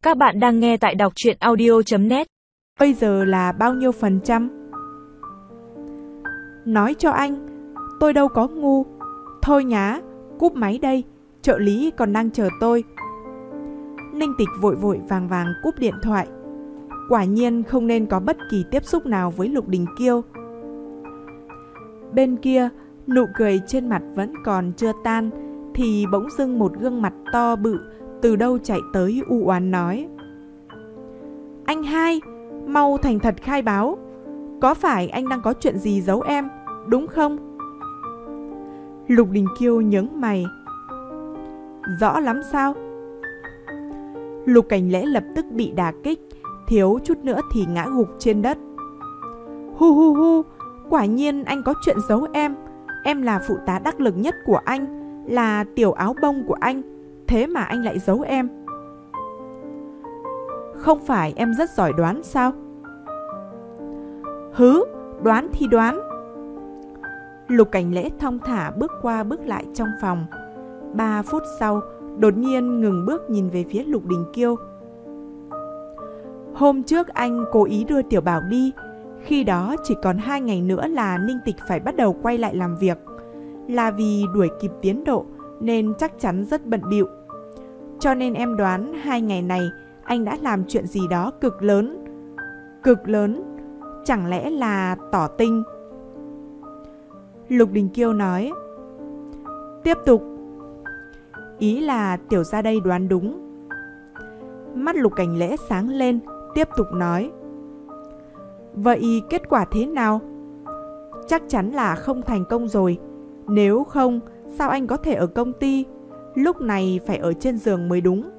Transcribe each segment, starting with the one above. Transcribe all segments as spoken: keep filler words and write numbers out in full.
Các bạn đang nghe tại đọc truyện audio chấm net. Bây giờ là bao nhiêu phần trăm? Nói cho anh, tôi đâu có ngu. Thôi nhá, cúp máy đây, trợ lý còn đang chờ tôi. Ninh Tịch vội vội vàng vàng cúp điện thoại. Quả nhiên không nên có bất kỳ tiếp xúc nào với Lục Đình Kiêu. Bên kia, nụ cười trên mặt vẫn còn chưa tan, thì bỗng dưng một gương mặt to bự từ đâu chạy tới u oán nói: Anh hai, mau thành thật khai báo, có phải anh đang có chuyện gì giấu em, đúng không? Lục Đình Kiêu nhướng mày: Rõ lắm sao? Lục Cảnh Lễ lập tức bị đả kích, thiếu chút nữa thì ngã gục trên đất. Hu hu hu, quả nhiên anh có chuyện giấu em. Em là phụ tá đắc lực nhất của anh, là tiểu áo bông của anh, thế mà anh lại giấu em. Không phải em rất giỏi đoán sao? Hứ, đoán thì đoán. Lục Cảnh Lễ thong thả bước qua bước lại trong phòng. Ba phút sau, đột nhiên ngừng bước nhìn về phía Lục Đình Kiêu. Hôm trước anh cố ý đưa Tiểu Bảo đi. Khi đó chỉ còn hai ngày nữa là Ninh Tịch phải bắt đầu quay lại làm việc. Là vì đuổi kịp tiến độ nên chắc chắn rất bận bịu. Cho nên em đoán hai ngày này anh đã làm chuyện gì đó cực lớn. Cực lớn? Chẳng lẽ là tỏ tình? Lục Đình Kiêu nói: Tiếp tục. Ý là tiểu ra đây đoán đúng. Mắt Lục Cảnh Lễ sáng lên, tiếp tục nói: Vậy kết quả thế nào? Chắc chắn là không thành công rồi. Nếu không, sao anh có thể ở công ty? Lúc này phải ở trên giường mới đúng.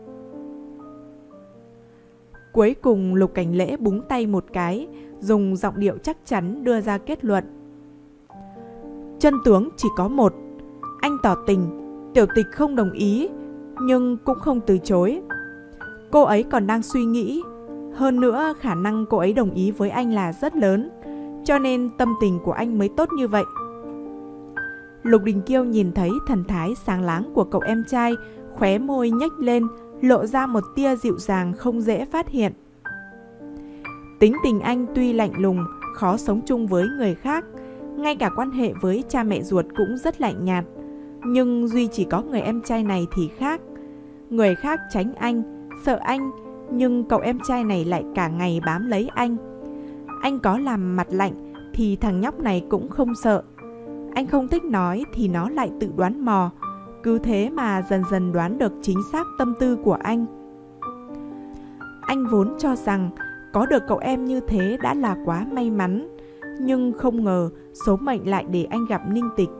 Cuối cùng Lục Cảnh Lễ búng tay một cái, dùng giọng điệu chắc chắn đưa ra kết luận: Chân tướng chỉ có một. Anh tỏ tình, Tiểu Tịch không đồng ý, nhưng cũng không từ chối. Cô ấy còn đang suy nghĩ. Hơn nữa khả năng cô ấy đồng ý với anh là rất lớn, cho nên tâm tình của anh mới tốt như vậy. Lục Đình Kiêu nhìn thấy thần thái sáng láng của cậu em trai, khóe môi nhếch lên, lộ ra một tia dịu dàng không dễ phát hiện. Tính tình anh tuy lạnh lùng, khó sống chung với người khác, ngay cả quan hệ với cha mẹ ruột cũng rất lạnh nhạt. Nhưng duy chỉ có người em trai này thì khác. Người khác tránh anh, sợ anh, nhưng cậu em trai này lại cả ngày bám lấy anh. Anh có làm mặt lạnh thì thằng nhóc này cũng không sợ. Anh không thích nói thì nó lại tự đoán mò. Cứ thế mà dần dần đoán được chính xác tâm tư của anh. Anh vốn cho rằng có được cậu em như thế đã là quá may mắn, nhưng không ngờ số mệnh lại để anh gặp Ninh Tịch.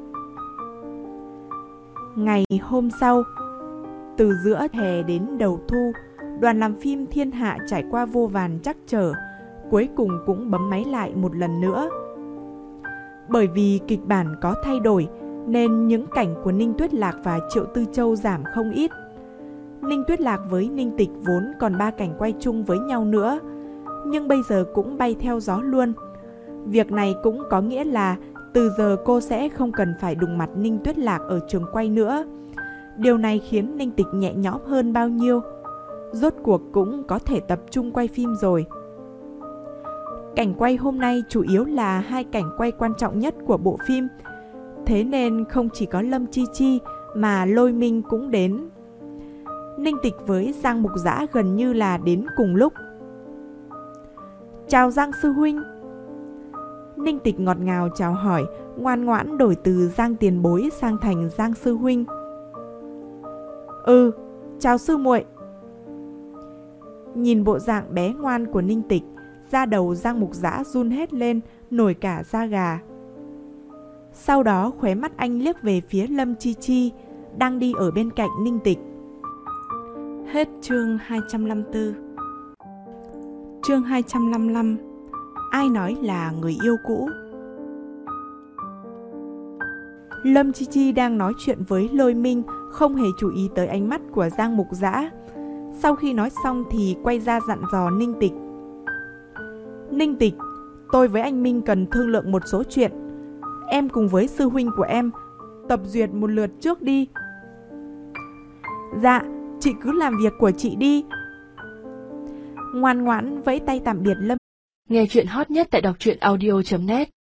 Ngày hôm sau, từ giữa hè đến đầu thu, đoàn làm phim Thiên Hạ trải qua vô vàn trắc trở, cuối cùng cũng bấm máy lại một lần nữa. Bởi vì kịch bản có thay đổi nên những cảnh của Ninh Tuyết Lạc và Triệu Tư Châu giảm không ít. Ninh Tuyết Lạc với Ninh Tịch vốn còn ba cảnh quay chung với nhau nữa, nhưng bây giờ cũng bay theo gió luôn. Việc này cũng có nghĩa là từ giờ cô sẽ không cần phải đụng mặt Ninh Tuyết Lạc ở trường quay nữa. Điều này khiến Ninh Tịch nhẹ nhõm hơn bao nhiêu. Rốt cuộc cũng có thể tập trung quay phim rồi. Cảnh quay hôm nay chủ yếu là hai cảnh quay quan trọng nhất của bộ phim. Thế nên không chỉ có Lâm Chi Chi mà Lôi Minh cũng đến. Ninh Tịch với Giang Mục Dã gần như là đến cùng lúc. Chào Giang sư huynh. Ninh Tịch ngọt ngào chào hỏi, ngoan ngoãn đổi từ Giang tiền bối sang thành Giang sư huynh. Ừ, chào sư muội. Nhìn bộ dạng bé ngoan của Ninh Tịch, da đầu Giang Mục Dã run hết lên, nổi cả da gà. Sau đó khóe mắt anh liếc về phía Lâm Chi Chi, đang đi ở bên cạnh Ninh Tịch. Hết chương hai trăm năm mươi tư. Chương hai trăm năm mươi lăm. Ai nói là người yêu cũ? Lâm Chi Chi đang nói chuyện với Lôi Minh, không hề chú ý tới ánh mắt của Giang Mục Dã. Sau khi nói xong thì quay ra dặn dò Ninh Tịch. Ninh Tịch, tôi với anh Minh cần thương lượng một số chuyện. Em cùng với sư huynh của em tập duyệt một lượt trước đi. Dạ, chị cứ làm việc của chị đi. ngoan ngoãn vẫy tay tạm biệt Lâm. Nghe chuyện hot nhất tại đọc truyện audio chấm net.